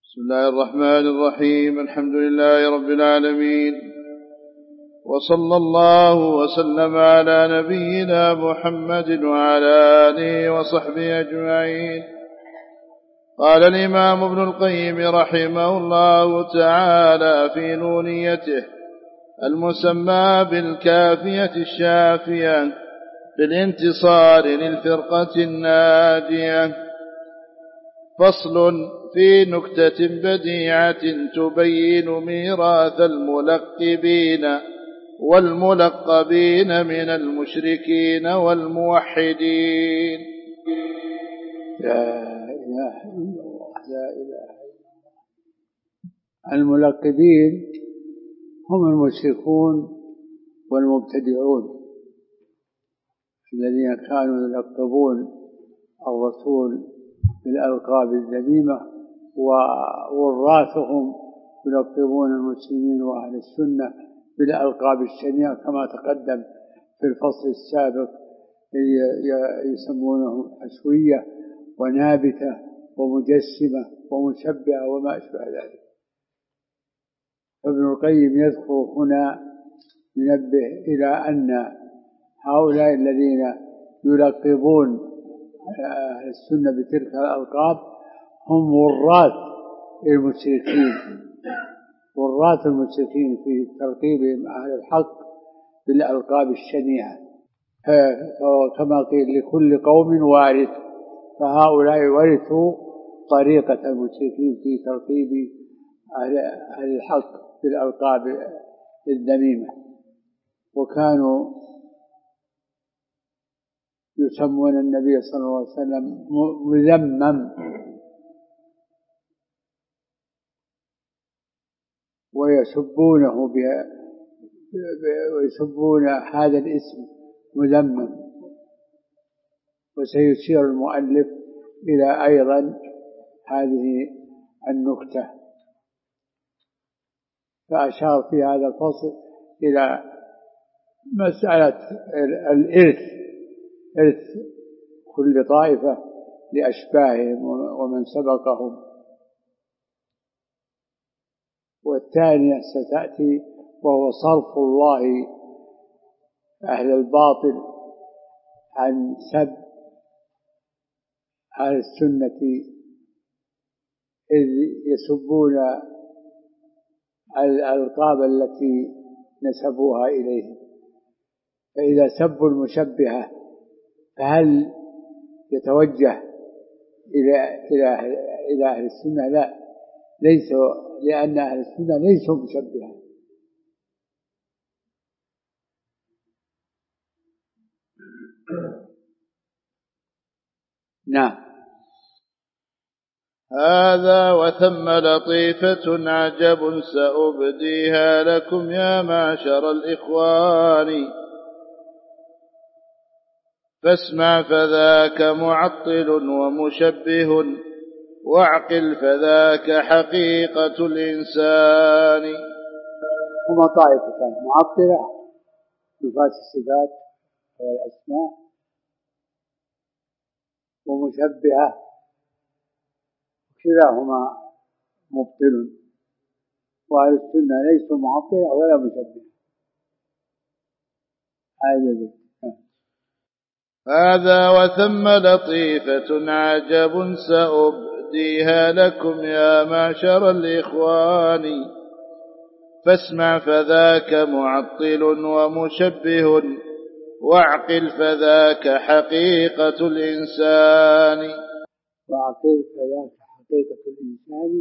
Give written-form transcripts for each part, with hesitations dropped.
بسم الله الرحمن الرحيم. الحمد لله رب العالمين، وصلى الله وسلم على نبينا محمد وعلى آله وصحبه أجمعين. قال الإمام ابن القيم رحمه الله تعالى في نونيته المسمى بالكافية الشافية بالانتصار للفرقة الناجية: فصل في نكتة بديعة تبين ميراث الملقبين والملقبين من المشركين والموحدين. لا إله إلا الله، لا إله إلا الله. الملقبين هم المشركون والمبتدعون الذين كانوا يلقبون الرسول بالألقاب الذميمة، ووراثهم يلقبون المسلمين وأهل السنة بالألقاب الشنيعة كما تقدم في الفصل السابق، يسمونهم حشوية ونابتة ومجسمة ومشبهة وما أشبه ذلك. ابن القيم يذكر هنا ينبه إلى أن هؤلاء الذين يلقبون أهل السنة بتلك الألقاب هم وراث المشركين في تلقيبهم أهل الحق بالألقاب الشنيعة. كما قيل لكل قوم وارث، فهؤلاء ورثوا طريقة المشركين في تلقيب أهل الحق بالألقاب الذميمة، وكانوا يسمون النبي صلى الله عليه وسلم مذمم، ويسبون هذا الاسم مذمم. وسيشير المؤلف إلى أيضا هذه النكتة، فأشار في هذا الفصل إلى مسألة الإرث، إرث كل طائفة لأشباههم ومن سبقهم. والثانية ستأتي، وهو صرف الله أهل الباطل عن سب أهل السنة إذ يسبون الألقاب التي نسبوها إليهم. فإذا سبوا المشبهة فهل يتوجه إلى أهل السنة؟ لا، ليسوا، لأن أهل السنة ليسوا مشبهة. نعم. هذا وثم لطيفة عجب سأبديها لكم يا معشر الإخوان، فاسمع فذاك معطل ومشبه، واعقل فذاك حقيقة الإنسان. هما طائفتان: معطلة نفاة الصفات والأسماء، ومشبهة، كلاهما مبطل. وأهل السنة ليسوا معطلة ولا مشبهة. هذا وثم لطيفة عجب سأبديها لكم يا معشر الإخوان، فاسمع فذاك معطل ومشبه، واعقل فذاك حقيقة الإنسان. واعقل فذاك حقيقة الإنسان،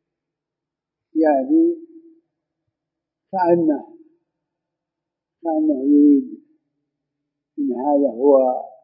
يعني كأنه يريد إن هذا هو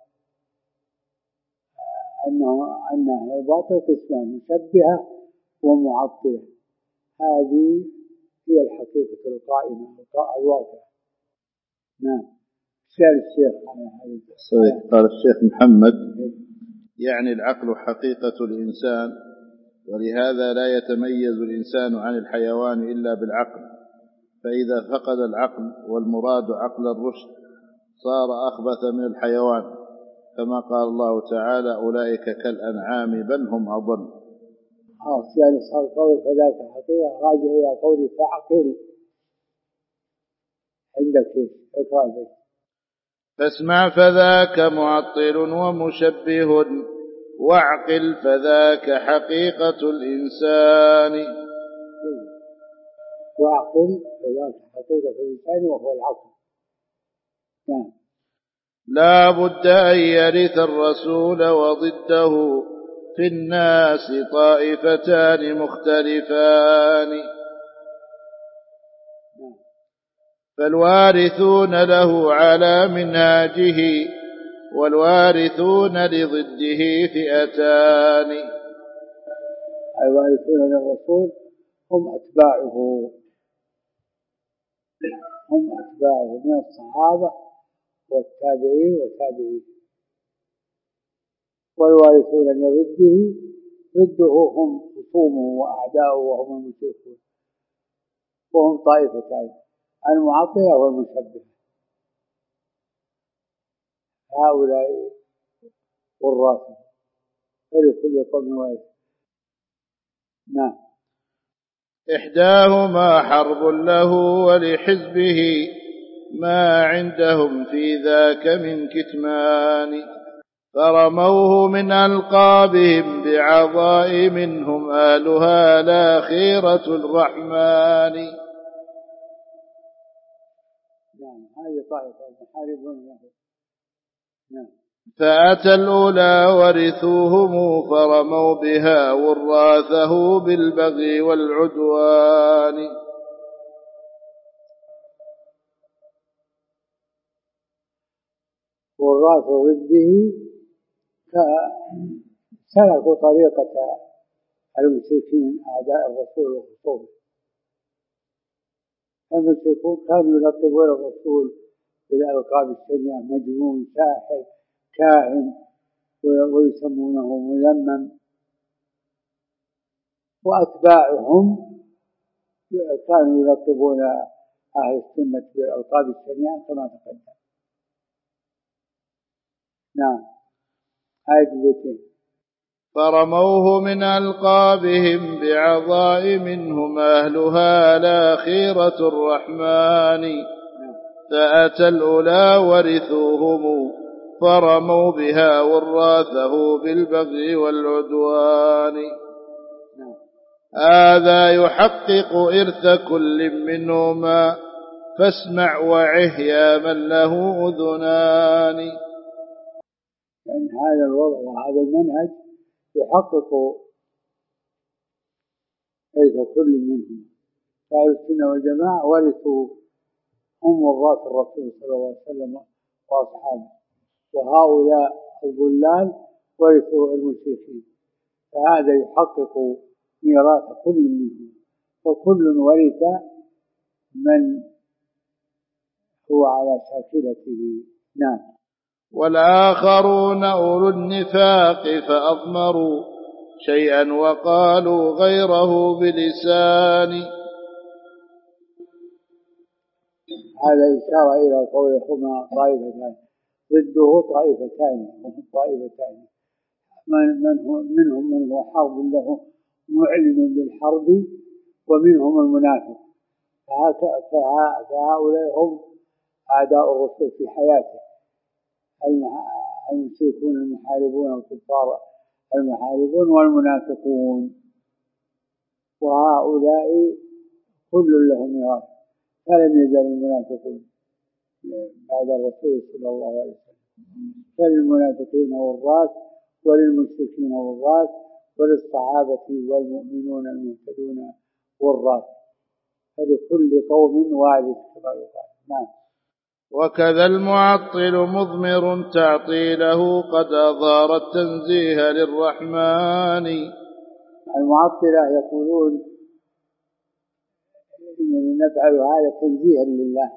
أن الباطل قسمان: مشبهة ومعطلة. هذه هي الحقيقة القائمة الواقعة. نعم. سأل الشيخ على هذا. صحيح. قال الشيخ محمد: يعني العقل حقيقة الإنسان، ولهذا لا يتميز الإنسان عن الحيوان إلا بالعقل، فإذا فقد العقل والمراد عقل الرشد صار أخبث من الحيوان، كما قال الله تعالى: أولئك كالأنعام بل هم أضل. يعني صار قول فذاك حقيقة راجع إلى قول فعقل. عندك كيف اقرأ بك. فاسمع فذاك معطل ومشبه، واعقل فذاك حقيقة الإنسان. واعقل فذاك حقيقة الإنسان وهو العقل. نعم. لا بد أن يرث الرسول وضده في الناس طائفتان مختلفان، فالوارثون له على منهاجه والوارثون لضده فئتان. الوارثون للرسول هم أتباعه من الصحابة والتابعين والتابعين، والوارثون ضده هم خصومه وأعداؤه وهم المشركون، وهم طائفتان: المعطلة والمشبهة. هؤلاء والرافضة، فلكل قوم وارث. نعم. إحداهما حرب له ولحزبه، ما عندهم في ذاك من كتمان، فرموه من ألقابهم بعظائم هم آلها لا خيرة الرحمن. نعم، هذه طائفة محاربون له. نعم. فأتى الأولى ورثوهم فرموا بها وراثه بالبغي والعدوان. والراث ضده سلكوا طريقة المشركين أعداء الرسول وخصومه. المشركون كانوا يلقبون الرسول بالألقاب الشنيعة: مجنون، ساحر، كاهن، ويسمونه مذمم. وأتباعهم كانوا يلقبون أهل السنة بالألقاب الشنيعة كما تقدم. نعم. آية البيتين. فرموه من ألقابهم بعظائم هم أهلها لا خيرة الرحمن، فأتى الأولى ورثوهم فرموا بها وراثه بالبغي والعدوان. هذا يحقق إرث كل منهما، فاسمع وعه يا من له أذنان. يعني هذا الوضع وهذا المنهج يحقق إرث كل منهم. فأهل السنة والجماعة ورثوا هم وراث الرسول صلى الله عليه وسلم وأصحابه، وهؤلاء الضلال ورثوا المشركين. فهذا يحقق ميراث كل منهم، فكل ورث من هو على شاكلته. نعم. والآخرون أولو النفاق فأضمروا شيئا وقالوا غيره بلسان. هذا إشارة إلى قول هما طائفتان، ضده طائفتان، وهم طائفتان: منهم من هو حرب له معلن للحرب، ومنهم المنافق. فهؤلاء هم أعداء الرسول في حياته: المشركون المحاربون، الكفار المحاربون، والمنافقون. وهؤلاء كل لهم ميراث، فلم يزل المنافقون بعد الرسول صلى الله عليه وسلم. فللمنافقين والراث، وللمشركين والراث، وللصحابة والمؤمنون المهتدون والراث. فلكل قوم وارث كما يقال. نعم. وكذا المعطل مضمر تعطيله قد أظهر التنزيه للرحمن. المعطلة يقولون إننا نفعل هذا تنزيها لله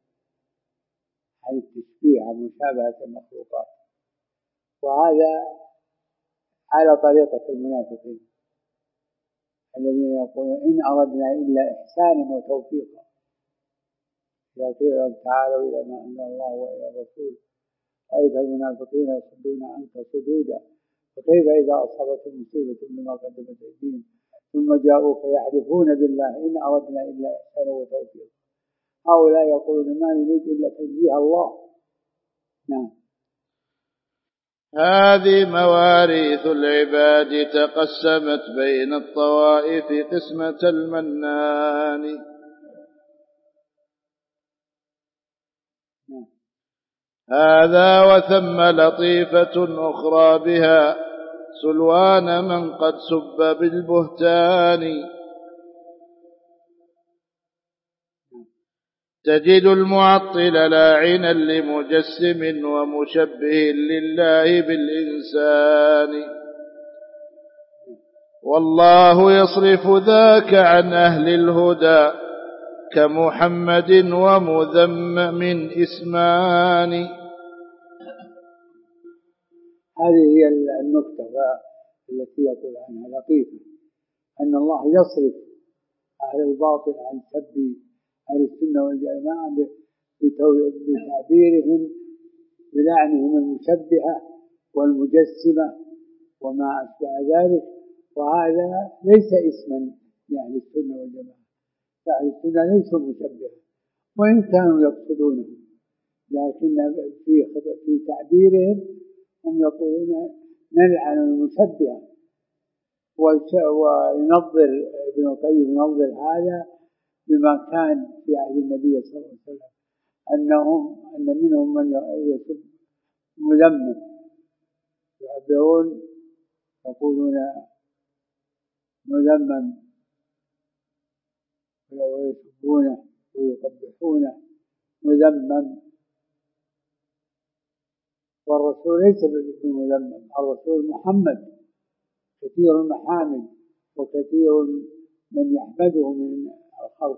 عن التشبيه، عن مشابهة المخلوقات، وهذا على طريقة المنافقين الذين يقولون إن أردنا إلا إحسانا وتوفيقا. إذا قيل لهم تعالوا إلى ما أنزل الله وإلى الرسول رأيت المنافقين يصدون عنك صدودا فكيف إذا أصابتهم مصيبة بما قدمت أيديهم ثم جاءوك يحلفون بالله إن أردنا إلا إحسانا وتوفيقا هؤلاء يقولون ما نريد إلا تنزيه الله. نعم. هذه مواريث العباد تقسمت بين الطوائف قسمة المنان. هذا وثم لطيفة أخرى بها سلوان من قد سب بالبهتان. تجد المعطل لاعنا لمجسم ومشبه لله بالإنسان. والله يصرف ذاك عن أهل الهدى كمحمد ومذمم اسمان. هذه هي النكتة التي يقول عنها لطيفة، أن الله يصرف أهل الباطل عن سب أهل السنة والجماعة بتعبيرهم بلعنهم المشبهة والمجسمة وما أشبه ذلك، وهذا ليس اسما لأهل السنة والجماعة، فأهل السنة ليسوا مشبهة وإن كانوا يقصدونه، لكن في تعبيرهم هم يقولون نلعن المشبهة. وينظر ابن القيم ينظر هذا بما كان في عهد النبي صلى الله عليه وسلم أن منهم من يسب مذمم يعبرون يقولون مذمم ويسبونه ويقبحونه مذمم، والرسول ليس بمذمم، الرسول محمد كثير المحامد وكثير من يحمده من الخلق.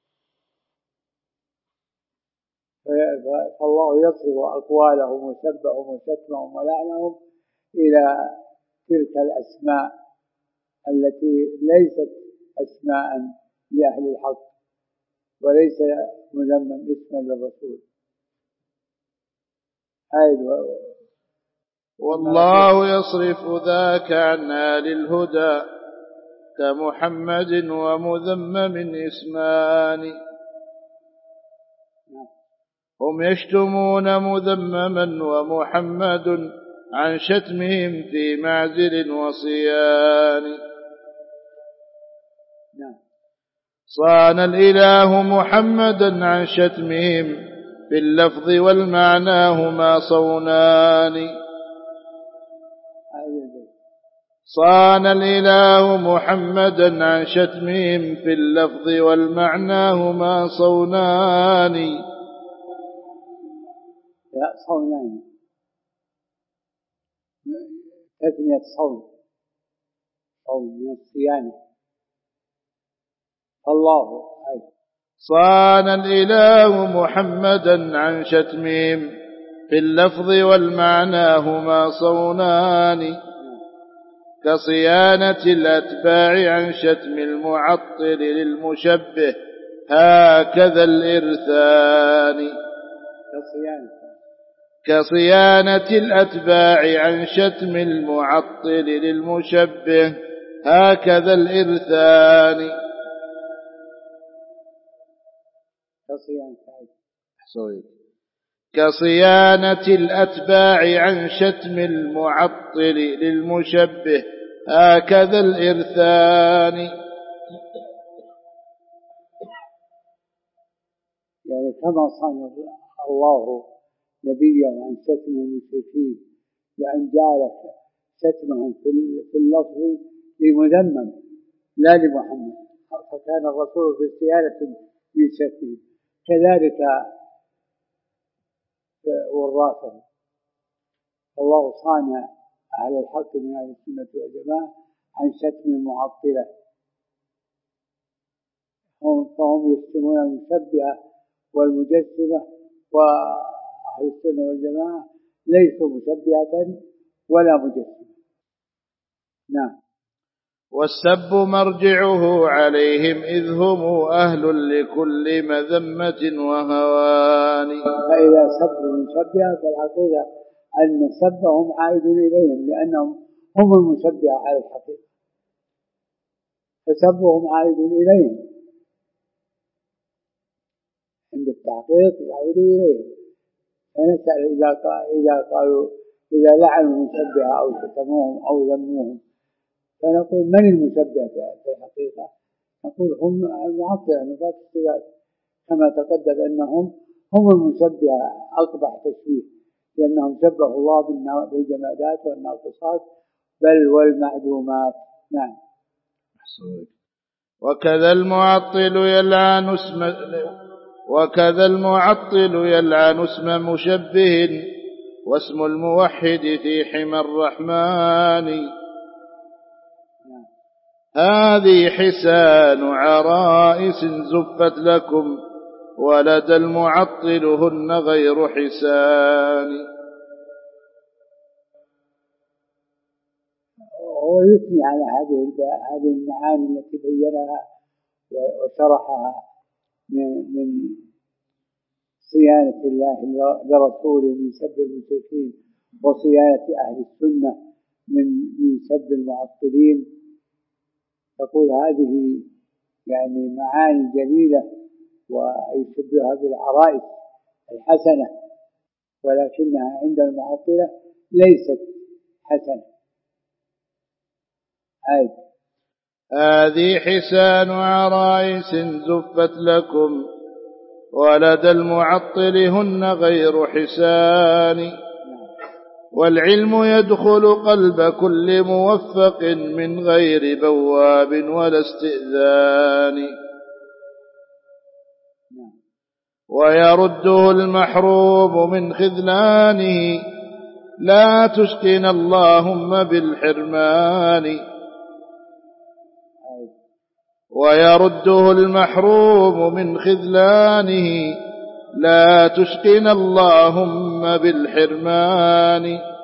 فالله يصرف أقوالهم وسبهم وشتمهم ولعنهم إلى تلك الأسماء التي ليست أسماء لأهل الحق وليس مذمم اسما للرسول. والله يصرف ذاك عن آل الهدى كمحمد ومذمم اسمان. هم يشتمون مذمما ومحمد عن شتمهم في معزل وصيان. صان الإله محمدا عن شتمهم في اللفظ والمعنى هما صونان. صان الإله محمدا عن شتمهم في اللفظ والمعنى هما صونان. لا صونان تثنية صون من الصيانة. الله صان الإله محمدا عن شتمهم في اللفظ والمعنى هما صونان. كصيانة الأتباع عن شتم المعطل للمشبه هكذا الإرثان. كصيانة الأتباع عن شتم المعطل للمشبه هكذا الإرثان. كصيانة الأتباع عن شتم المعطل للمشبه هكذا الإرثان. يعني كما صان الله نبيه عن شتم المشركين بأن جعل شتمهم في اللفظ لمذمم لا لمحمد، فكان الرسول في صيانة من شتمه، كذلك وراثه. الله صان أهل الحق من أهل السنة والجماعة عن شتم المعطلة، فهم يشتمون المشبهة والمجسمة، وأهل السنة والجماعة ليسوا مشبهة ولا مجسمة. نعم. والسب مرجعه عليهم إذ هم أهل لكل مذمة وهوان. فإذا سبوا المشبهة فالحقيقة أن سبهم عائد إليهم، لأنهم هم المشبهة على الحقيقة، فسبهم عائد إليهم، عند التحقيق يعود إليهم. فنسأل إذا لعنوا المشبهة أو شتموهم أو ذموهم، فنقول من المشبه في الحقيقة؟ نقول هم المعطلة نفاة الصفات، كما تقدم أنهم هم المشبهة أقبح تشبيه، لأنهم شبهوا الله بالجمادات والناقصات بل والمعدومات. نعم. وكذا المعطل يلعن اسم مشبه، واسم الموحد في حمى الرحمن. هذه حسان عرائس زفت لكم، ولدى المعطل هن غير حسان. هو يثني على هذه المعاني التي بينها وشرحها من صيانة الله لرسوله من سب المشركين، وصيانة أهل السنة من سب المعطلين. تقول هذه يعني معاني جليلة، ويشبهها بالعرائس الحسنة، ولكنها عند المعطلة ليست حسنة. هذه حسان عرائس زفت لكم، ولدى المعطل هن غير حسان. والعلم يدخل قلب كل موفق من غير بواب ولا استئذان، ويرده المحروم من خذلانه، لا تشقنا اللهم بالحرمان. ويرده المحروم من خذلانه، لا تشقنا اللهم بالحرمان.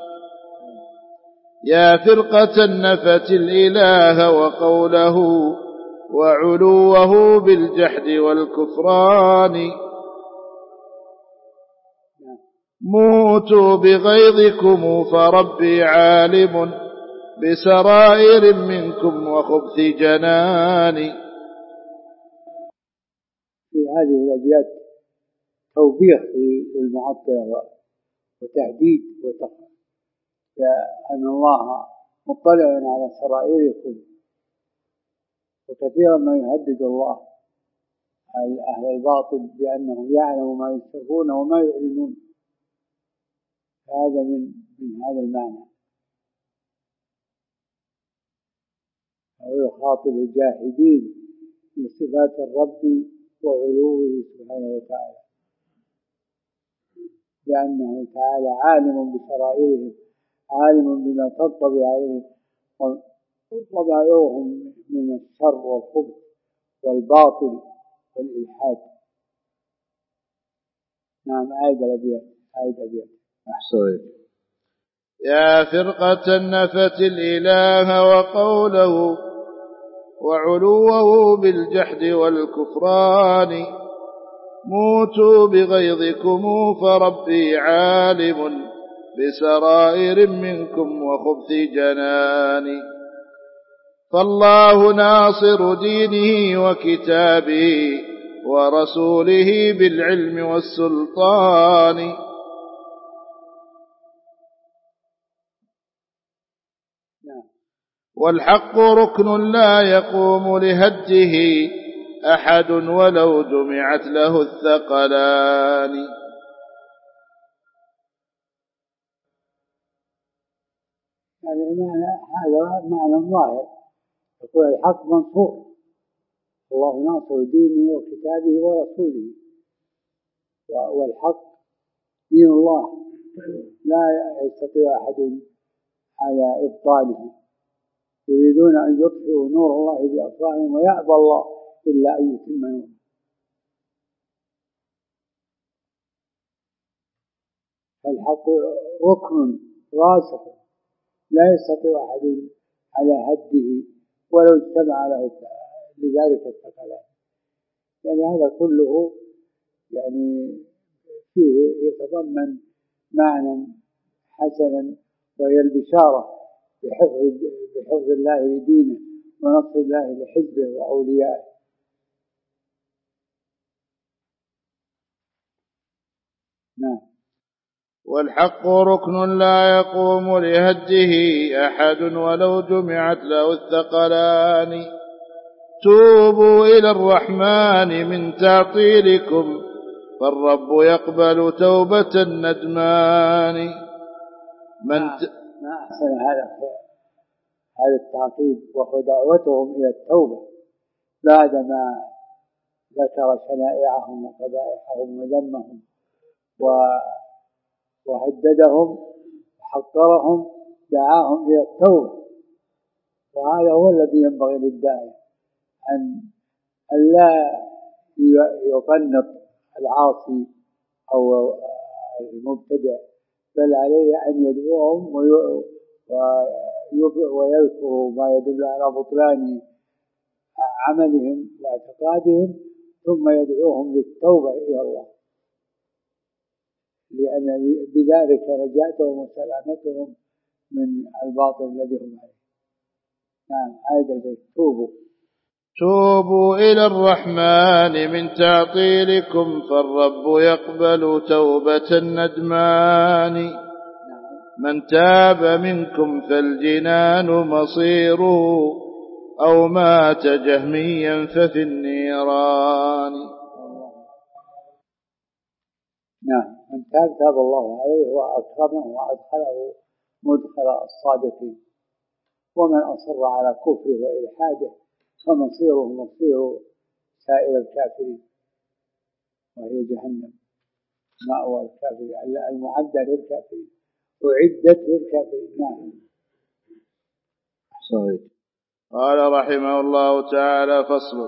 يا فرقة نفت الإله وقوله، وعلوه بالجحد والكفران. موتوا بغيظكم فربي عالم بسرائر منكم وخبث جنان. في هذه الأبيات توبيخ للمعطلة وتهديد أن الله مطلع على سرائركم، وكثيرا ما يهدد الله أهل الباطل بأنه يعلم ما يسرون وما يعلنون. هذا من هذا المعنى. ويخاطب الجاحدين في صفات الرب وعلوه سبحانه وتعالى، لأنه تعالى عالم بسرائرهم، عالم بما تنطبع عليه طبائعهم من الشر والخبث والباطل والإلحاد. نعم. عيد الأبيات. أحسنت. يا فرقة نفت الإله وقوله، وعلوه بالجحد والكفران. موتوا بغيظكم فربي عالم بسرائر منكم وخبث جنان. فالله ناصر دينه وكتابه ورسوله بالعلم والسلطان. والحق ركن لا يقوم لهده أحد ولو جمعت له الثقلان. يعني هذا معنى ظاهر. يقول الحق منصور، الله ناصر دينه وكتابه ورسوله، والحق دين الله لا يستطيع أحد على إبطاله. يريدون أن يطفئوا نور الله بأفواههم ويأبى الله إلا أن يتم نوره. فالحق ركن راسخ لا يستطيع أحد على هده ولو اجتمع له لذلك الثقلان. يعني هذا كله يعني فيه يتضمن معنى حسنا، وهي البشارة بحفظ الله لدينه ونصر الله لحزبه وأوليائه. نعم. والحق ركن لا يقوم لهده أحد ولو جمعت له الثقلان. توبوا إلى الرحمن من تعطيلكم فالرب يقبل توبة الندمان. ما أحسن هذا التعقيب، وهو دعوتهم إلى التوبة بعدما ذكر شنائعهم وقبائحهم وذمهم وهددهم وحقرهم، دعاهم إلى التوبة. وهذا هو الذي ينبغي للداعية، أن لا يقنط العاصي أو المبتدع، بل عليه أن يدعوهم ويذكروا ما يدل على بطلان عملهم واعتقادهم، ثم يدعوهم للتوبة إلى الله، لأن بذلك نجاتهم وسلامتهم من الباطل الذي هم عليه. نعم. هذا البيت. توبوا إلى الرحمن من تعطيلكم فالرب يقبل توبة الندمان. من تاب منكم فالجنان مصيره أو مات جهميا ففي النيران. نعم. من تاب الله عليه وأكرمه وأدخله مدخل الصادقين، ومن أصر على كفره وإلحاده فمصيره مصير سائر الكافرين، وهي جهنم مأوى الكافرين المعدة للكافرين، أعدت للكافرين. نعم. صحيح. قال رحمه الله تعالى: فصل.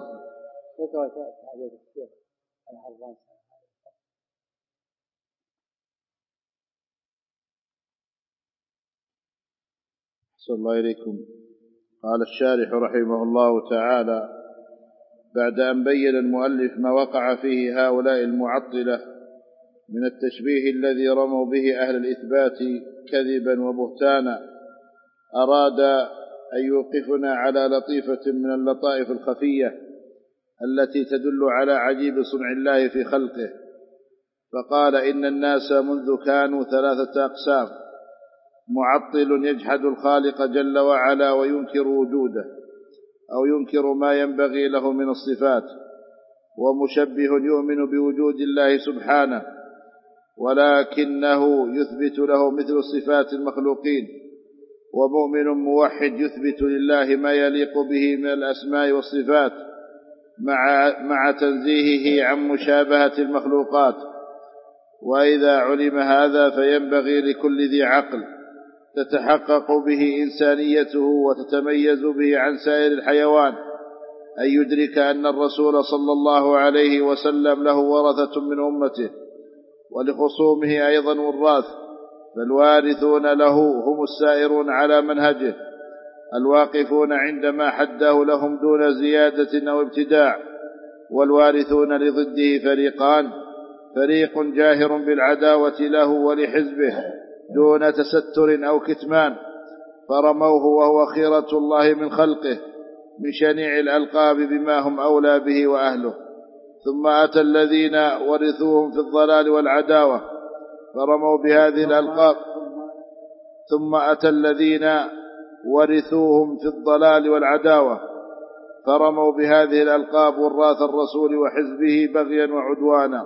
صلى الله إليكم. قال الشارح رحمه الله تعالى: بعد أن بين المؤلف ما وقع فيه هؤلاء المعطلة من التشبيه الذي رموا به أهل الإثبات كذبا وبهتانا، أراد أن يوقفنا على لطيفة من اللطائف الخفية التي تدل على عجيب صنع الله في خلقه. فقال: إن الناس منذ كانوا 3 أقسام: معطل يجحد الخالق جل وعلا وينكر وجوده أو ينكر ما ينبغي له من الصفات، ومشبه يؤمن بوجود الله سبحانه ولكنه يثبت له مثل صفات المخلوقين، ومؤمن موحد يثبت لله ما يليق به من الأسماء والصفات مع تنزيهه عن مشابهة المخلوقات. وإذا علم هذا فينبغي لكل ذي عقل تتحقق به إنسانيته وتتميز به عن سائر الحيوان أن يدرك أن الرسول صلى الله عليه وسلم له ورثة من أمته، ولخصومه أيضا وراث، فالوارثون له هم السائرون على منهجه الواقفون عندما حده لهم دون زيادة أو ابتداع. والوارثون لضده فريقان: فريق جاهر بالعداوة له ولحزبه دون تستر أو كتمان، فرموه وهو خيرة الله من خلقه من شنيع الألقاب بما هم أولى به وأهله. ثم أتى الذين ورثوهم في الضلال والعداوة فرموا بهذه الألقاب وراث الرسول وحزبه بغيا وعدوانا.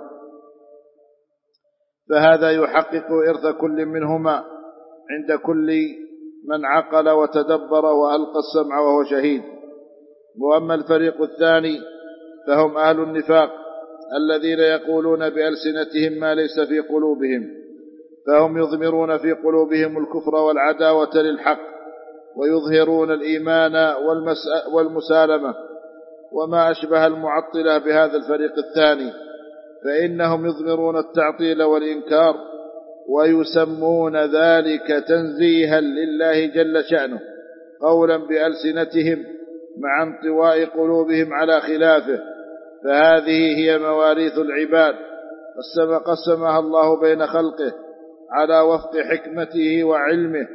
فهذا يحقق إرث كل منهما عند كل من عقل وتدبر وألقى السمع وهو شهيد. وأما الفريق الثاني فهم أهل النفاق الذين يقولون بألسنتهم ما ليس في قلوبهم، فهم يضمرون في قلوبهم الكفر والعداوة للحق ويظهرون الإيمان والمسالمة. وما أشبه المعطلة بهذا الفريق الثاني، فإنهم يضمرون التعطيل والإنكار ويسمون ذلك تنزيها لله جل شأنه قولا بألسنتهم مع انطواء قلوبهم على خلافه. فهذه هي مواريث العباد قسمها الله بين خلقه على وفق حكمته وعلمه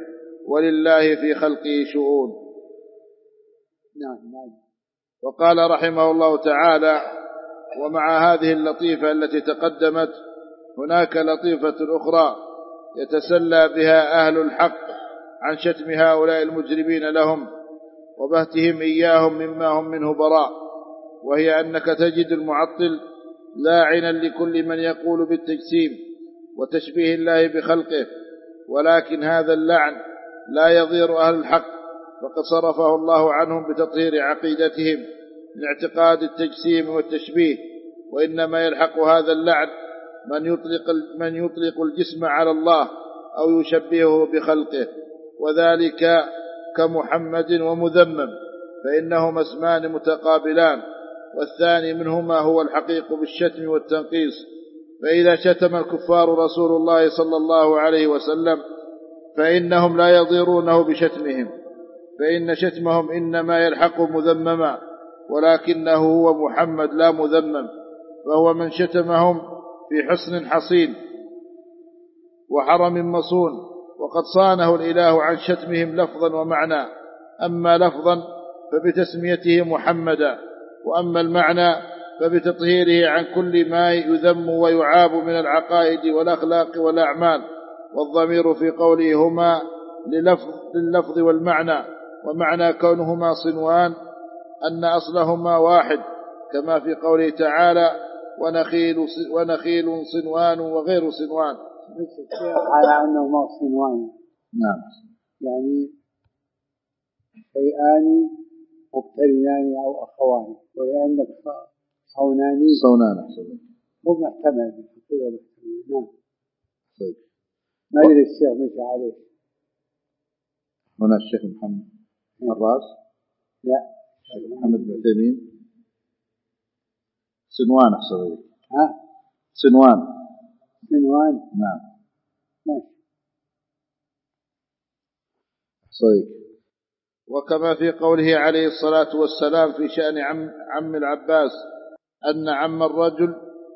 ولله في خلقه شؤون. نعم. وقال رحمه الله تعالى: ومع هذه اللطيفة التي تقدمت هناك لطيفة أخرى يتسلى بها أهل الحق عن شتم هؤلاء المجرمين لهم وبهتهم إياهم مما هم منه براء، وهي أنك تجد المعطل لاعنا لكل من يقول بالتجسيم وتشبيه الله بخلقه، ولكن هذا اللعن لا يضير أهل الحق، فقد صرفه الله عنهم بتطهير عقيدتهم من اعتقاد التجسيم والتشبيه، وإنما يلحق هذا اللعن من يطلق الجسم على الله أو يشبهه بخلقه، وذلك كمحمد ومذمم، فإنهما اسمان متقابلان، والثاني منهما هو الحقيق بالشتم والتنقيص. فإذا شتم الكفار رسول الله صلى الله عليه وسلم فإنهم لا يضيرونه بشتمهم، فإن شتمهم إنما يلحق مذمما، ولكنه هو محمد لا مذمم، فهو من شتمهم في حصن حصين وحرم مصون، وقد صانه الإله عن شتمهم لفظا ومعنى، أما لفظا فبتسميته محمدا، وأما المعنى فبتطهيره عن كل ما يذم ويعاب من العقائد والأخلاق والأعمال. والضمير في قوله هما لللفظ والمعنى، ومعنى كونهما صنوان أن أصلهما واحد، كما في قوله تعالى: ونخيل صنوان وغير صنوان. على أنهما صنوان، نعم، يعني شيئان مقترنان أو أخوان، وهي أنك صونان مو محتمل بالحقيقة. نعم. ما أدري الشيخ مشى عليه هنا الشيخ محمد الراس، لا الشيخ محمد بن عثيمين صنوان أحسن. صنوان نعم. صحيح. وكما في قوله عليه الصلاة والسلام في شأن عم العباس أن عم الرجل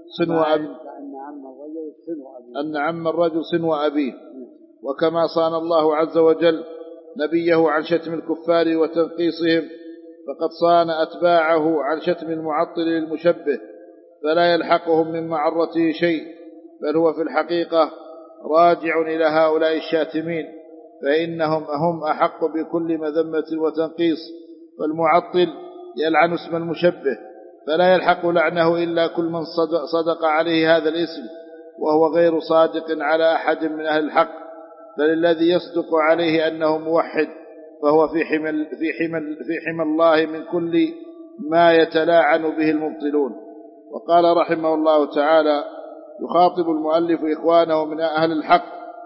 صنو أبيه، وكما صان الله عز وجل نبيه عن شتم الكفار وتنقيصهم، فقد صان أتباعه عن شتم المعطل المشبه، فلا يلحقهم من معرته شيء، بل هو في الحقيقة راجع إلى هؤلاء الشاتمين، فإنهم هم أحق بكل مذمة وتنقيص، فالمعطل يلعن اسم المشبه، فلا يلحق لعنه إلا كل من صدق عليه هذا الاسم، وهو غير صادق على أحد من أهل الحق، بل الذي يصدق عليه أنه موحد فهو في حمى الله من كل ما يتلاعن به المبطلون. وقال رحمه الله تعالى: يخاطب المؤلف إخوانه من أهل الحق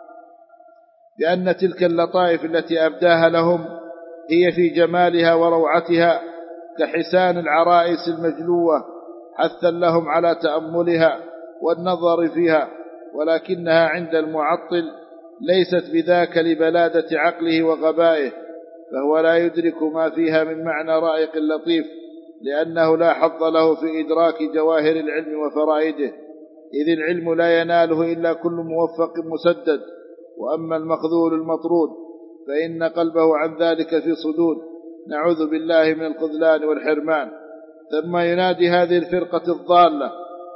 بأن تلك اللطائف التي أبداها لهم هي في جمالها وروعتها كحسان العرائس المجلوة، حثا لهم على تأملها والنظر فيها، ولكنها عند المعطل ليست بذاك لبلادة عقله وغبائه، فهو لا يدرك ما فيها من معنى رائق لطيف، لأنه لا حظ له في إدراك جواهر العلم وفرائده، إذ العلم لا يناله إلا كل موفق مسدد، وأما المخذول المطرود فإن قلبه عن ذلك في صدود، نعوذ بالله من الخذلان والحرمان. ثم ينادي هذه الفرقة الضالة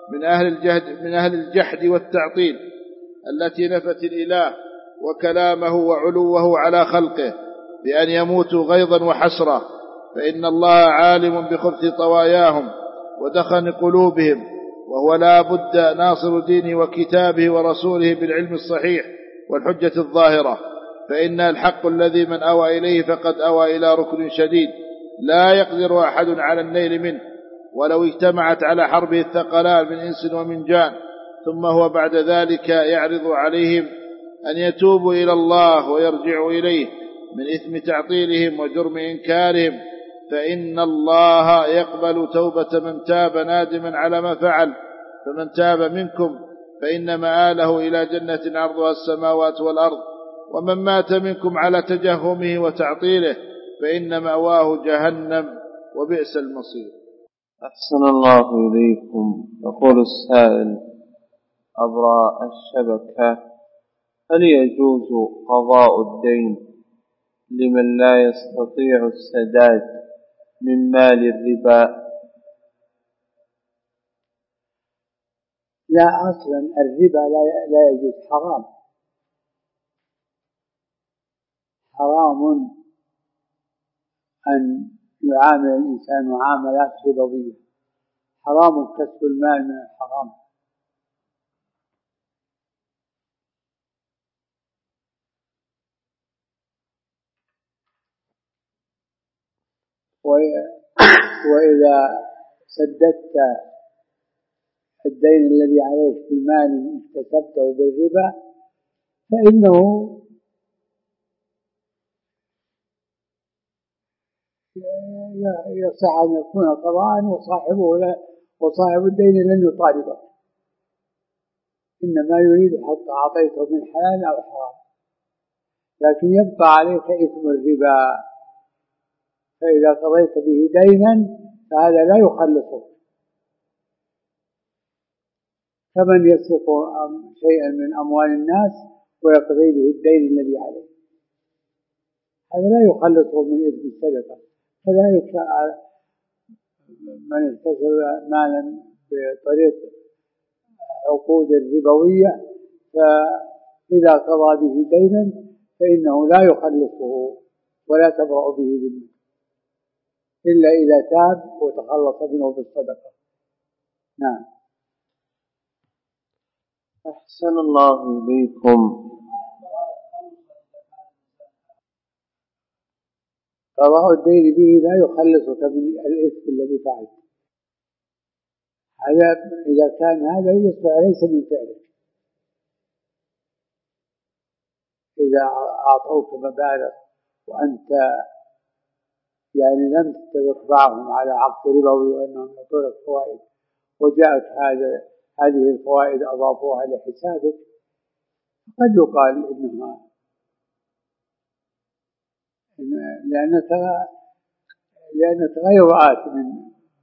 من أهل الجحد والتعطيل التي نفت الإله وكلامه وعلوه على خلقه بأن يموتوا غيظا وحسرة، فإن الله عالم بخبث طواياهم ودخن قلوبهم، وهو لا بد ناصر دينه وكتابه ورسوله بالعلم الصحيح والحجة الظاهرة، فإن الحق الذي من أوى إليه فقد أوى إلى ركن شديد لا يقدر أحد على النيل منه، ولو اجتمعت على حربه الثقلان من إنس ومن جان، ثم هو بعد ذلك يعرض عليهم أن يتوبوا إلى الله ويرجعوا إليه من إثم تعطيلهم وجرم إنكارهم، فإن الله يقبل توبة من تاب نادما على ما فعل، فمن تاب منكم فإن مآله إلى جنة عرضها السماوات والأرض، ومن مات منكم على تجهمه وتعطيله فإن مأواه جهنم وبئس المصير. أحسن الله إليكم. يقول السائل عبر الشبكة: هل يجوز قضاء الدين لمن لا يستطيع السداد من مال الربا؟ لا، أصلا الربا لا يجوز، حرام أن يعامل الإنسان معاملات ربوية، حرام كسب المال من الحرام. وإذا سددت الدين الذي عليك بمال اكتسبته بالربا فإنه يصح أن يكون قضاء وصاحب الدين لن يطالبه، إنما يريد حتى أعطيته من حلال أو حرام، لكن يبقى عليك إثم الربا، فإذا قضيت به دينا فهذا لا يخلصه، كمن يسرق شيئا من أموال الناس ويقضي به الدين الذي عليه، هذا لا يخلصه من إثم السرقة. كذلك من اكتسب مالا بطريق عقود الربوية فإذا قضى به دينا فإنه لا يخلصه ولا تبرأ به ذمته إلا إذا تاب وتخلص منه بالصدقة. نعم. أحسن الله إليكم. قضاء الدين به لا يخلصك من الإثم الذي فعلت، هذا إذا كان هذا يصبح ليس من فعلك. إذا أعطوك مبالغ وأنت يعني لم تتفق معهم على عقد ربوي وأنهم يعطونك فوائد، وجاءت هذه الفوائد أضافوها لحسابك، قد يقال إنها لأنك غير آثم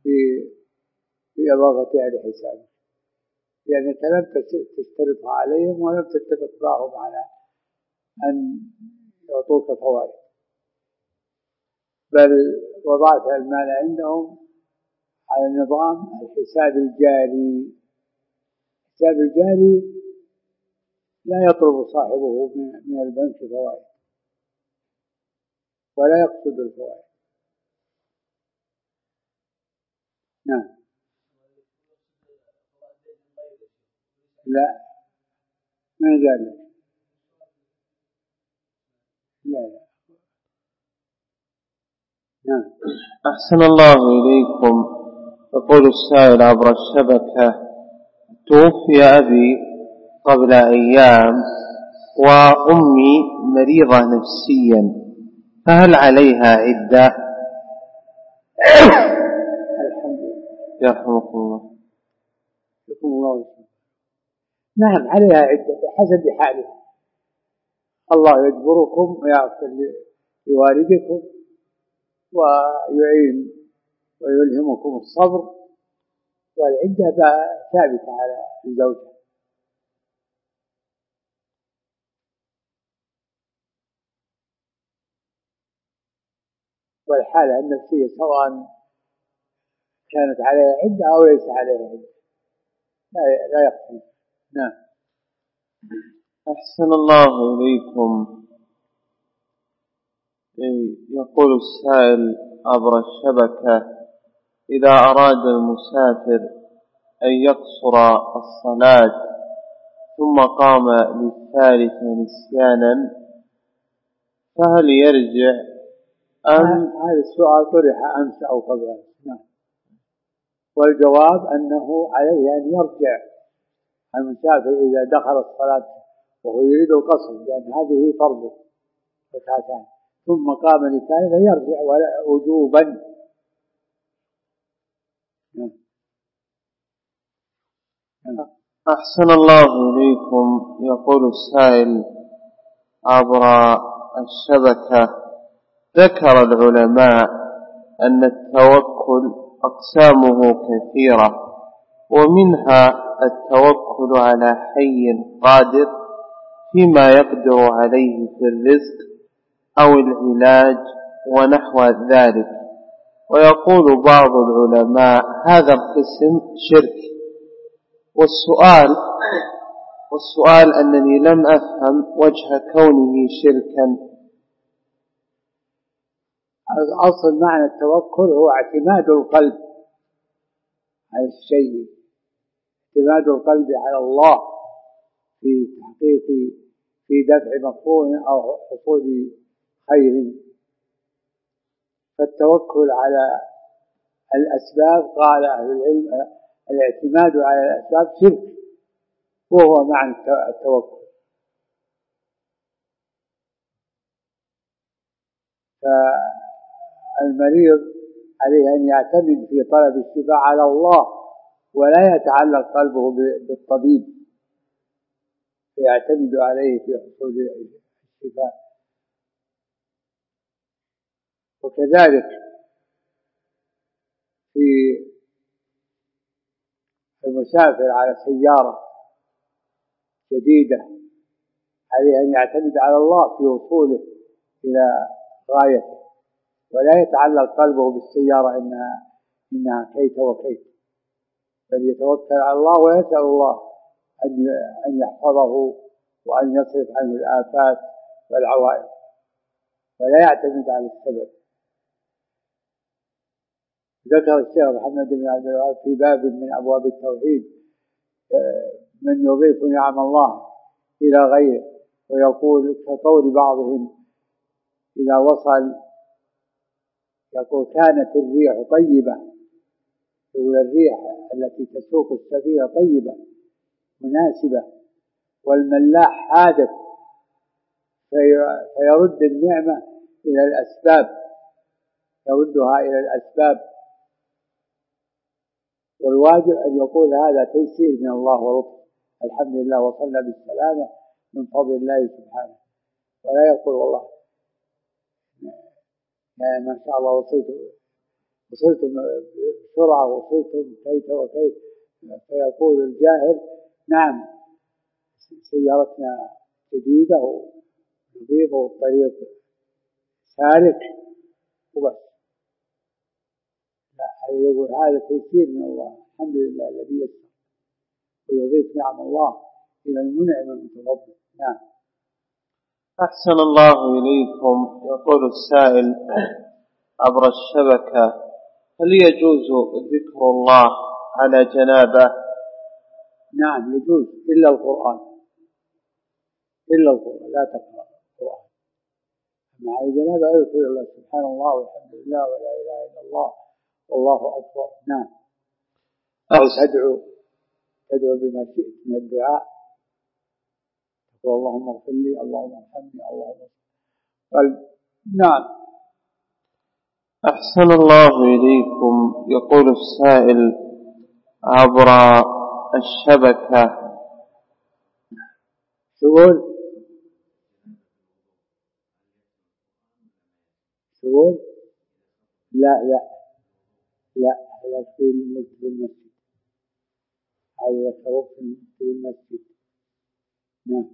بإضافتها لحسابك، لأنك لم تشترطها عليهم ولم تتفق معهم على أن يعطوك فوائد، بل وضعت المال عندهم على نظام الحساب الجاري. الحساب الجاري لا يطلب صاحبه من البنك فوائد ولا يقصد الفوائد. نعم. لا، من قال لك؟ لا. نعم. أحسن الله إليكم. يقول السائل عبر الشبكة: توفي أبي قبل أيام وأمي مريضة نفسيا، فهل عليها عدة؟ الحمد لله. يرحمكم الله. يرحمكم الله. نعم عليها عدة بحسب حالها، الله يجبركم ويغفر لوالدكم ويعين ويلهمكم الصبر، والعدة ثابتة على الزوجة. والحالة النفسية سواء كانت عليها عدة أو ليس عليها عدة لا يختلف. نعم. أحسن الله إليكم. يقول السائل عبر الشبكة: إذا أراد المسافر أن يقصر الصلاة ثم قام للثالثة نسيانا فهل يرجع هذا السؤال طرح أمس أو قبل أمس. نعم. والجواب أنه عليه أن يرجع المسافر إذا دخل الصلاة وهو يريد القصر، لأن هذه فرضه ركعتان، ثم قام للثالثة يرجع وجوبا. أحسن الله إليكم. يقول السائل عبر الشبكة: ذكر العلماء أن التوكل أقسامه كثيرة، ومنها التوكل على حي قادر فيما يقدر عليه في الرزق أو العلاج ونحو ذلك. ويقول بعض العلماء هذا القسم شرك. والسؤال أنني لم أفهم وجه كونه شركا. أصل معنى التوكل هو اعتماد القلب على الشيء، اعتماد القلب على الله في تحقيق، في دفع مكروه أو حصول خير. فالتوكل على الأسباب قال أهل العلم الاعتماد على الأسباب شرك، وهو معنى التوكل. فالمريض عليه أن يعتمد في طلب الشفاء على الله، ولا يتعلق قلبه بالطبيب فيعتمد عليه في حصول الشفاء. وكذلك في المسافر على سيارة جديدة عليه أن يعتمد على الله في وصوله إلى غايته، ولا يتعلق قلبه بالسيارة إنها كيت وكيت، بل يتوكل على الله ويسأل الله أن يحفظه وأن يصرف عنه الآفات والعوائق، ولا يعتمد على السبب. ذكر الشيخ محمد بن عبد الوهاب في باب من أبواب التوحيد من يضيف نعم الله إلى غيره، ويقول كقول بعضهم إذا وصل يقول كانت الريح طيبة، يقول الريح التي تسوق السفينة طيبة مناسبة، والملاح حادث، فيرد النعمة إلى الأسباب، يردها إلى الأسباب. والواجب أن يقول هذا تيسير من الله ولطف، الحمد لله وصلنا بالسلامة من فضل الله سبحانه، ولا يقول والله يعني ما شاء الله وصلت بسرعة، وصلت كيت وكيت، فيقول الجاهل نعم سيارتنا جديدة ونظيفة والطريق سالك وبس. لا، يقول هذا تيسير من الله، الحمد لله الذي يسر، ويضيف نعم الله إلى المنعم المتفضل. نعم. أحسن الله إليكم. يقول السائل عبر الشبكة: هل يجوز ذكر الله على جنابه؟ نعم يجوز، إلا القرآن، إلا القرآن لا تقرأ القرآن. أما على جنابه يذكر الله سبحان الله والحمد لله ولا إله إلا الله والله أكبر. نعم. أو تدعو بما شئت من الدعاء، تقول اللهم اغفر لي، اللهم ارحمني، اللهم قلب. نعم. أحسن الله إليكم. يقول السائل عبر الشبكة: شغل لا هذا في المسجد، هذا ذكره في المسجد. نعم.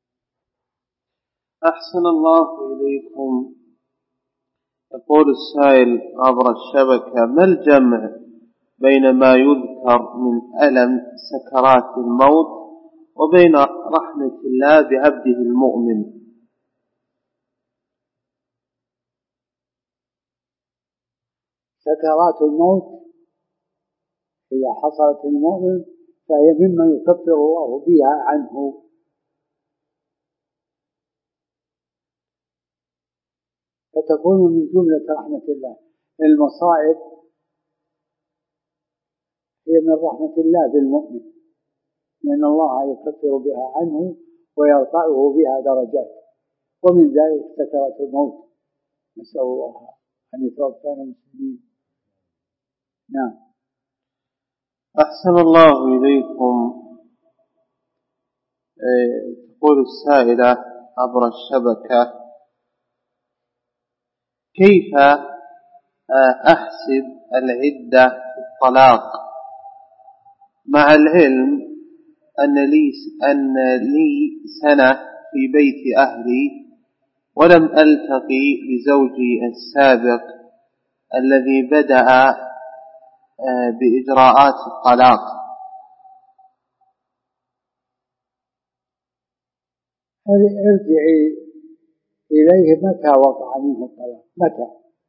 أحسن الله إليكم. يقول السائل عبر الشبكة: ما الجمع بين ما يذكر من ألم سكرات الموت وبين رحمة الله بعبده المؤمن؟ سكرات الموت إذا حصلت المؤمن فهي مما يكفر الله بها عنه، فتكون من جملة رحمة الله. المصائب هي من رحمة الله بالمؤمن، لأن الله يكفر بها عنه ويرفعه بها درجات، ومن ذلك سكرات الموت. نسأل الله أن يتوفانا مسلمين. نعم. أحسن الله إليكم. تقول السائلة عبر الشبكة: كيف أحسب العدة في الطلاق مع العلم أن لي سنة في بيت أهلي ولم ألتقي بزوجي السابق الذي بدأ بإجراءات الطلاق. ارجعي إليه متى وقع منه الطلاق، متى؟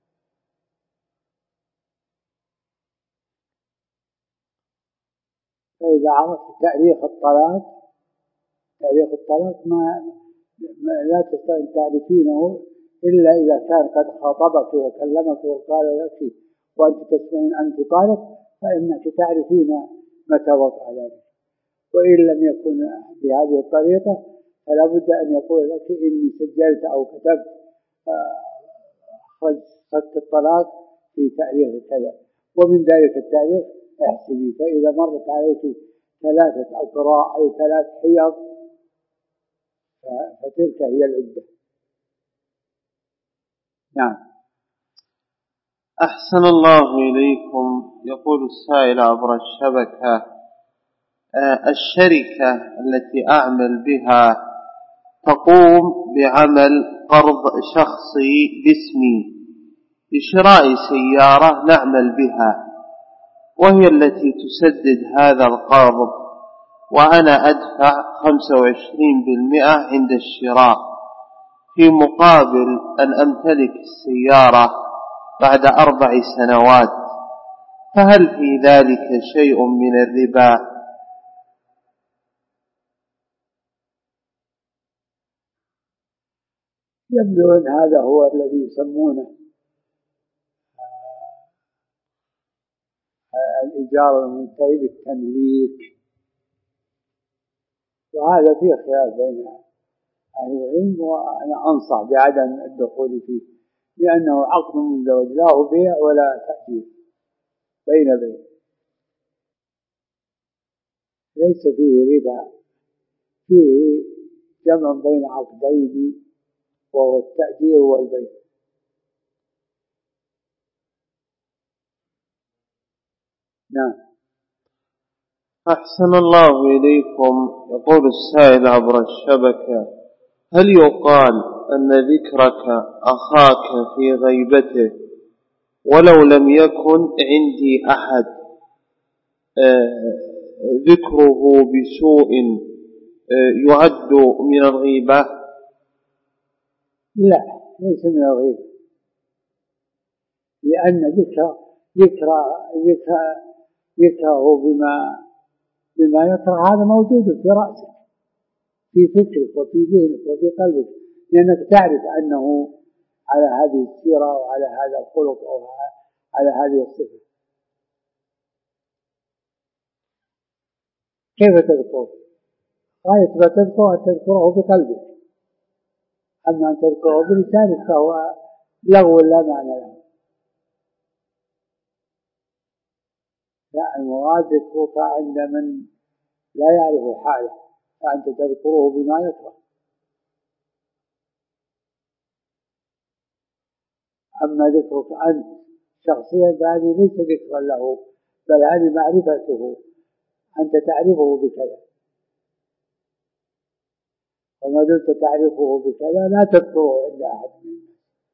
فإذا عرفت تاريخ الطلاق لا تستطيع أن تعرفينه إلا إذا كان قد خاطبك وكلمك وقال لك وأنت تسمعين أنت طالق، فإنك تعرفين متى وقع ذلك. وإن لم يكن بهذه الطريقة فلا بد أن يقول لك إني سجلت أو كتبت خط الطلاق في تاريخ كذا، ومن ذلك التاريخ احسبي. فإذا مرت عليك 3 أقراء أي 3 حيض فتلك هي العدة. نعم. أحسن الله إليكم. يقول السائل عبر الشبكة: الشركة التي أعمل بها تقوم بعمل قرض شخصي باسمي لشراء سيارة نعمل بها، وهي التي تسدد هذا القرض، وأنا أدفع 25% عند الشراء في مقابل أن أمتلك السيارة بعد 4 سنوات، فهل في ذلك شيء من الربا؟ يبدو أن هذا هو الذي يسمونه الإيجار المنتهي بالتمليك، وهذا فيه خلاف بين أهل العلم، وأنا أنصح بعدم الدخول فيه، لأنه عقد مزدوج لا هو بيع ولا تأجير، بين ليس فيه ربا، فيه جمع بين عقدين وهو التأجير والبيع. نعم. أحسن الله إليكم. يقول السائل عبر الشبكة: هل يقال أن ذكرك أخاك في غيبته ولو لم يكن عندي أحد ذكره بسوء يعد من الغيبة؟ لا، ليس من الغيبة، لأن ذكره بما يكره هذا موجود في رأسك، في فكرك وفي ذهنك وفي قلبك، لأنك تعرف أنه على هذه السيرة وعلى هذا الخلق أو على هذه الصفة. كيف تذكره؟ غاية ما تذكره بقلبك، أما أن تذكره بلسانك فهو لغو لا معنى له. لا، المراد ذكرك عند من لا يعرف حاله، فأنت تذكره بما يكره. أما ذكرك أنت شخصيا فهذه ليس ذكرا له، بل هذه معرفته، أنت تعرفه بكذا، وما دمت تعرفه بكذا لا تذكره عند أحد منهم.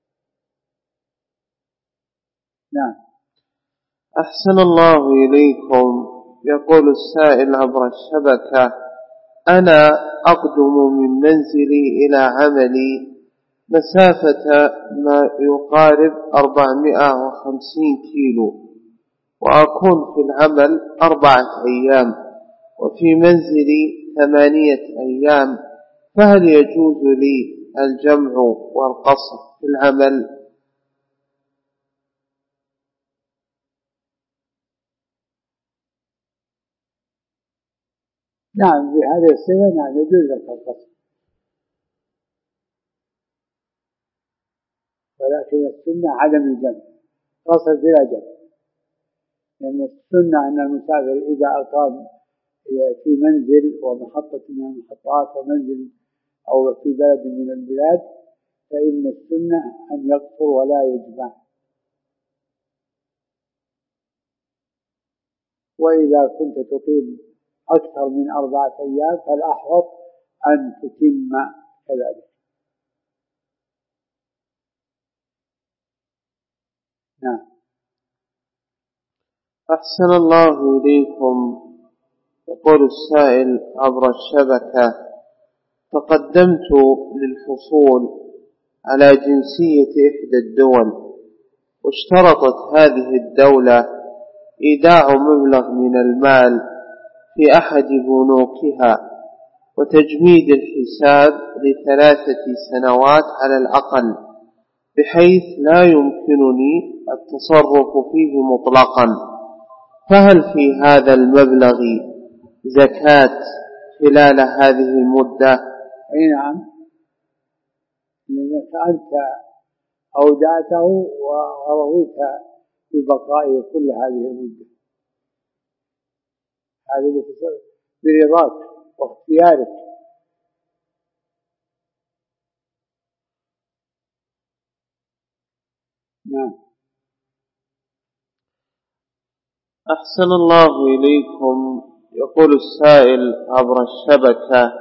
نعم. أحسن الله إليكم. يقول السائل عبر الشبكة: أنا أقدم من منزلي إلى عملي مسافة ما يقارب 450 كيلو، وأكون في العمل 4 أيام وفي منزلي 8 أيام، فهل يجوز لي الجمع والقصر في العمل؟ نعم، بهذه الصفة نعم يجوز لك القصر، ولكن السنة عدم الجمع، قصر بلا جمع، لأن السنة أن المسافر إذا أقام في منزل ومحطة من المحطات ومنزل أو في بلد من البلاد فإن السنة أن يقصر ولا يجمع. وإذا كنت تقيم أكثر من 4 أيام فالأحوط أن تتم كذلك. نعم. أحسن الله إليكم. يقول السائل عبر الشبكة: تقدمت للحصول على جنسية إحدى الدول، واشترطت هذه الدولة إيداع مبلغ من المال في أحد بنوكها وتجميد الحساب ل3 سنوات على الأقل، بحيث لا يمكنني التصرف فيه مطلقا، فهل في هذا المبلغ زكاة خلال هذه المدة؟ أي نعم، لأنك أنت أودعته ورضيت ببقائه كل هذه المدة، هذه برضاك واختيارك. نعم. أحسن الله إليكم. يقول السائل عبر الشبكة: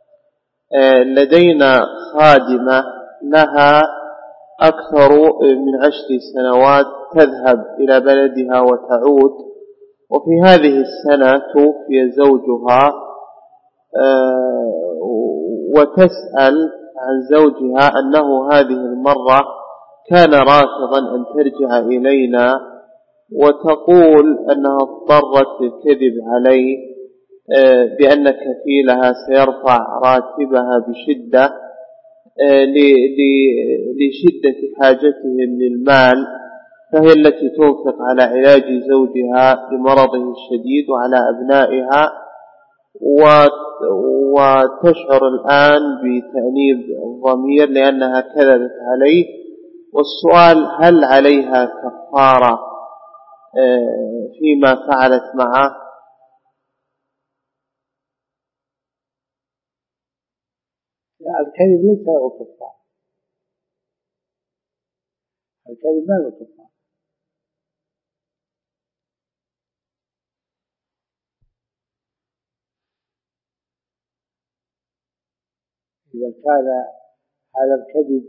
لدينا خادمة لها أكثر من 10 سنوات تذهب إلى بلدها وتعود، وفي هذه السنة توفي زوجها، وتسأل عن زوجها أنه هذه المرة كان رافضا أن ترجع إلينا، وتقول أنها اضطرت للكذب عليه بأن كفيلها سيرفع راتبها بشدة لشدة حاجتهم للمال، فهي التي تنفق على علاج زوجها لمرضه الشديد وعلى أبنائها، وتشعر الآن بتأنيب الضمير لأنها كذبت عليه. والسؤال: هل عليها كفارة فيما فعلت معه؟ لا، الكذب ليس له كفارة، الكذب ما له كفارة. إذا كان هذا الكذب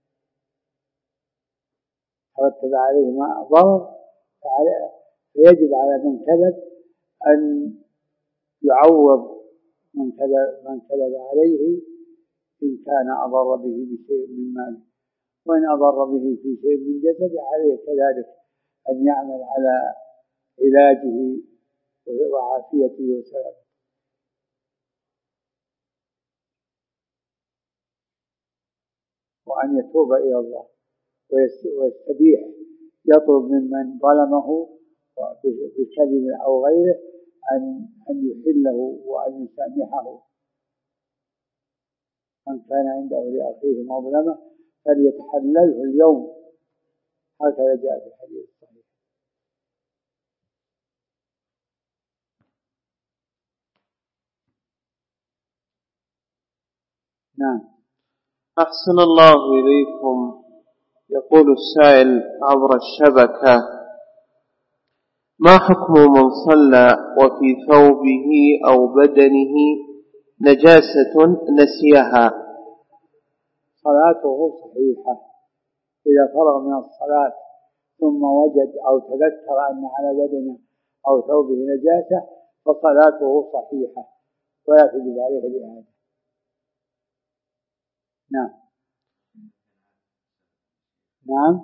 ترتب عليه ما ضرر، فيجب على من كذب أن يعوض من كذب عليه إن كان أضر به بشيء من ماله، وإن أضر به في شيء من جسده عليه كذلك أن يعمل على علاجه وعافيته وسلامته. وأن يتوب إلى الله ويستبيح، يطلب ممن ظلمه بكذب أو غيره أن يحله وأن يسامحه. من كان عنده لأخيه مظلمة فليتحلله اليوم، هكذا جاء في الحديث الصحيح. نعم. أحسن الله إليكم. يقول السائل عبر الشبكة: ما حكم من صلى وفي ثوبه أو بدنه نجاسة نسيها؟ صلاته صحيحة. إذا فرغ من الصلاة ثم وجد أو تذكر أن على بدنه أو ثوبه نجاسة فصلاته صحيحة ولا تجب عليه الإعادة. نعم. نعم.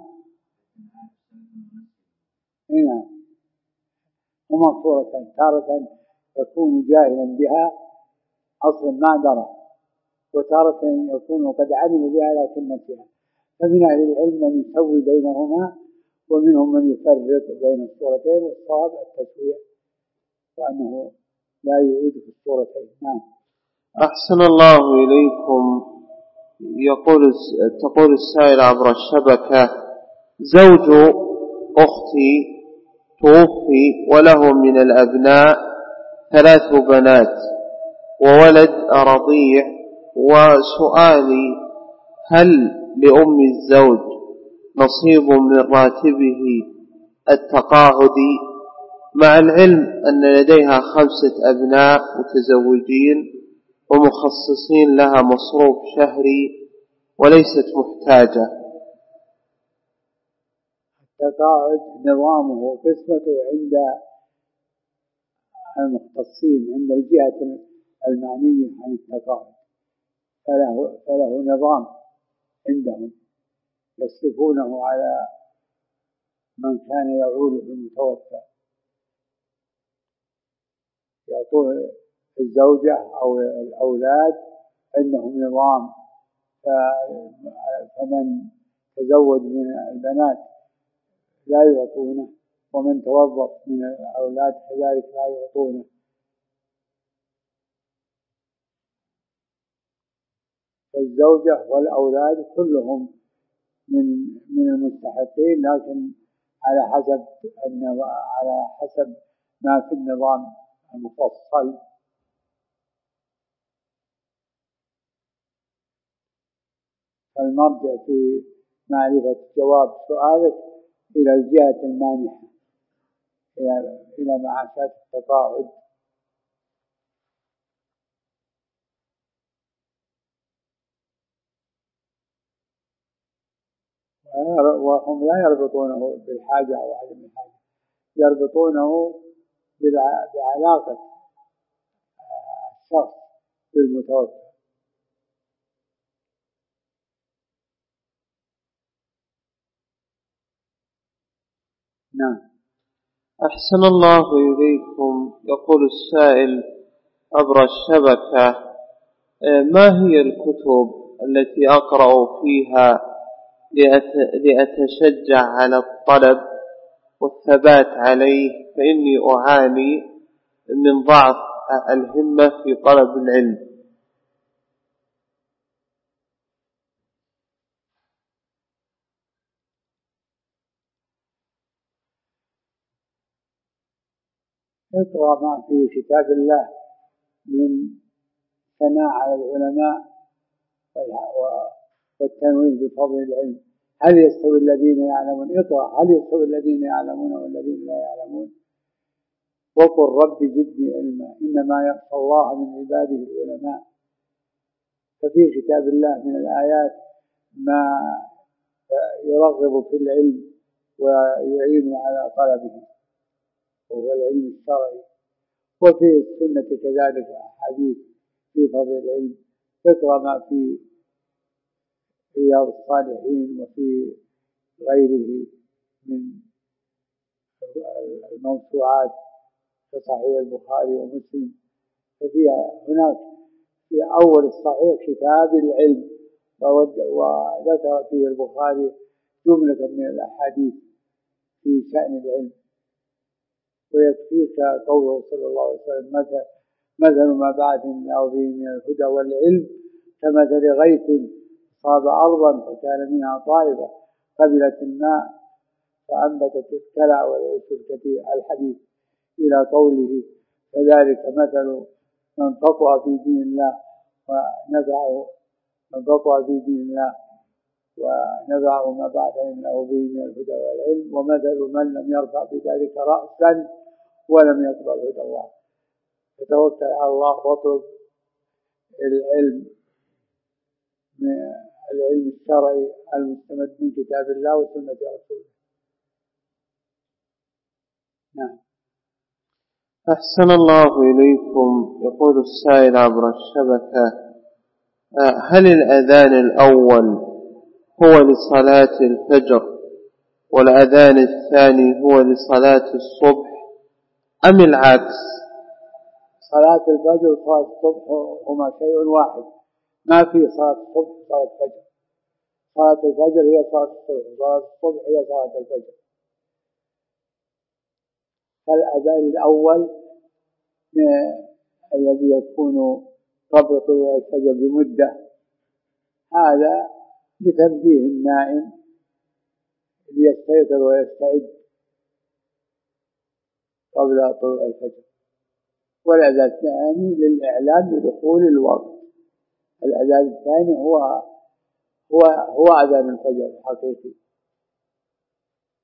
نعم. هما صورة: تارة يكون جاهلا بها أصلا ما درى، وتارة يكون قد علم بها لكن نسيها. فمن أهل العلم من يسوي بينهما، ومنهم من يفرق بين الصورتين، والصواب التسوية، وأنه لا يعيد في الصورتين. نعم. أحسن الله إليكم. تقول السائل عبر الشبكة: زوج أختي توفي وله من الأبناء 3 بنات وولد رضيع، وسؤالي: هل لأم الزوج نصيب من راتبه التقاعدي، مع العلم أن لديها 5 أبناء متزوجين ومخصصين لها مصروف شهري وليست محتاجة؟ التقاعد نظامه وقسمته عند المختصين، عند الجهة المعنية عن التقاعد، فله نظام عندهم يصرفونه على من كان يعول في المتوفى، يعطوه الزوجة أو الأولاد عندهم نظام، فمن تزوج من البنات لا يعطونه، ومن توظف من الأولاد كذلك لا يعطونه. فالزوجة والأولاد كلهم من المستحقين، لكن على حسب ما في النظام المفصل. فالمرجع في معرفة جواب سؤالك إلى الجهة المانحة، إلى معاشات التقاعد. وهم لا يربطونه بالحاجة أو عدم الحاجة، يربطونه بعلاقة الشخص بالمتوفى. نعم. أحسن الله إليكم. يقول السائل عبر الشبكة: ما هي الكتب التي أقرأ فيها لأتشجع على الطلب والثبات عليه، فإني أعاني من ضعف الهمة في طلب العلم؟ اقرأ ما في كتاب الله من ثناء على العلماء والتنويه بفضل العلم. هل يستوي الذين يعلمون؟ اقرأ: هل يستوي الذين يعلمون والذين لا يعلمون؟ وقل رب زدني علما، إنما يخشى الله من عباده العلماء. ففي كتاب الله من الآيات ما يرغب في العلم ويعين على طلبه، وهو العلم الشرعي. وفي السنة كذلك أحاديث في فضل العلم. اقرأ ما في رياض الصالحين وفي غيره من الموسوعات كصحيح البخاري ومسلم. ففيها هناك في أول الصحيح كتاب العلم، وذكر فيه البخاري جملة من الأحاديث في شأن العلم. ويكفيك قوله صلى الله عليه وسلم: مثل ما بعثني الله به من الهدى والعلم كمثل غيث صاب أرضا فكان منها طائفة قبلت الماء فأنبتت الكلى والعيش الكثير، الحديث إلى قوله: فذلك مثل من فقه في دين الله ونفعه ما بعثني الله به من الهدى والعلم، ومثل من لم يرفع بذلك رأسا ولم يقبل هدى الله. فتوكل على الله واطلب العلم الشرعي المستمد من كتاب الله وسنة رسوله. نعم. أحسن الله إليكم. يقول السائل عبر الشبكة: هل الأذان الأول هو لصلاة الفجر والأذان الثاني هو لصلاة الصبح أم العكس؟ صلاة الفجر وصلاة الصبح هما شيء واحد، ما في صلاة الصبح وصلاة الفجر. صلاة الفجر هي صلاة الصبح، وصلاة الصبح هي صلاة الفجر. فالأذان الأول الذي يكون قبل طلوع الفجر بمدة، هذا لتنبيه النائم ليستيقظ ويستعد قبل طلوع الفجر. والأذان الثاني للإعلام بدخول الوقت. الأذان الثاني هو أذان الفجر الحقيقي.